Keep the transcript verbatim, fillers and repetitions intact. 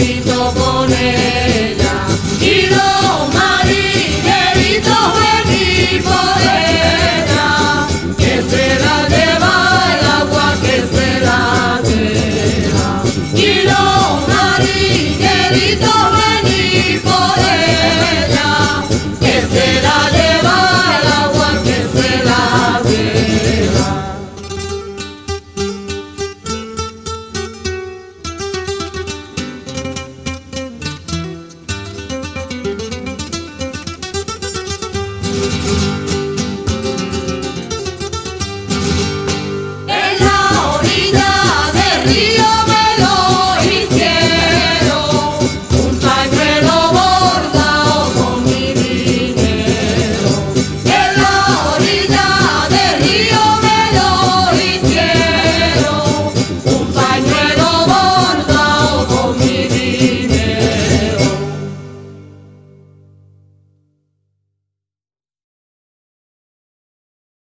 marinerito con ella. Y los marineritos venid por ella, que se la lleva el agua, que se la lleva. Y los marineritos venid por ella, que se la lleva el agua, que se la lleva. Thank you.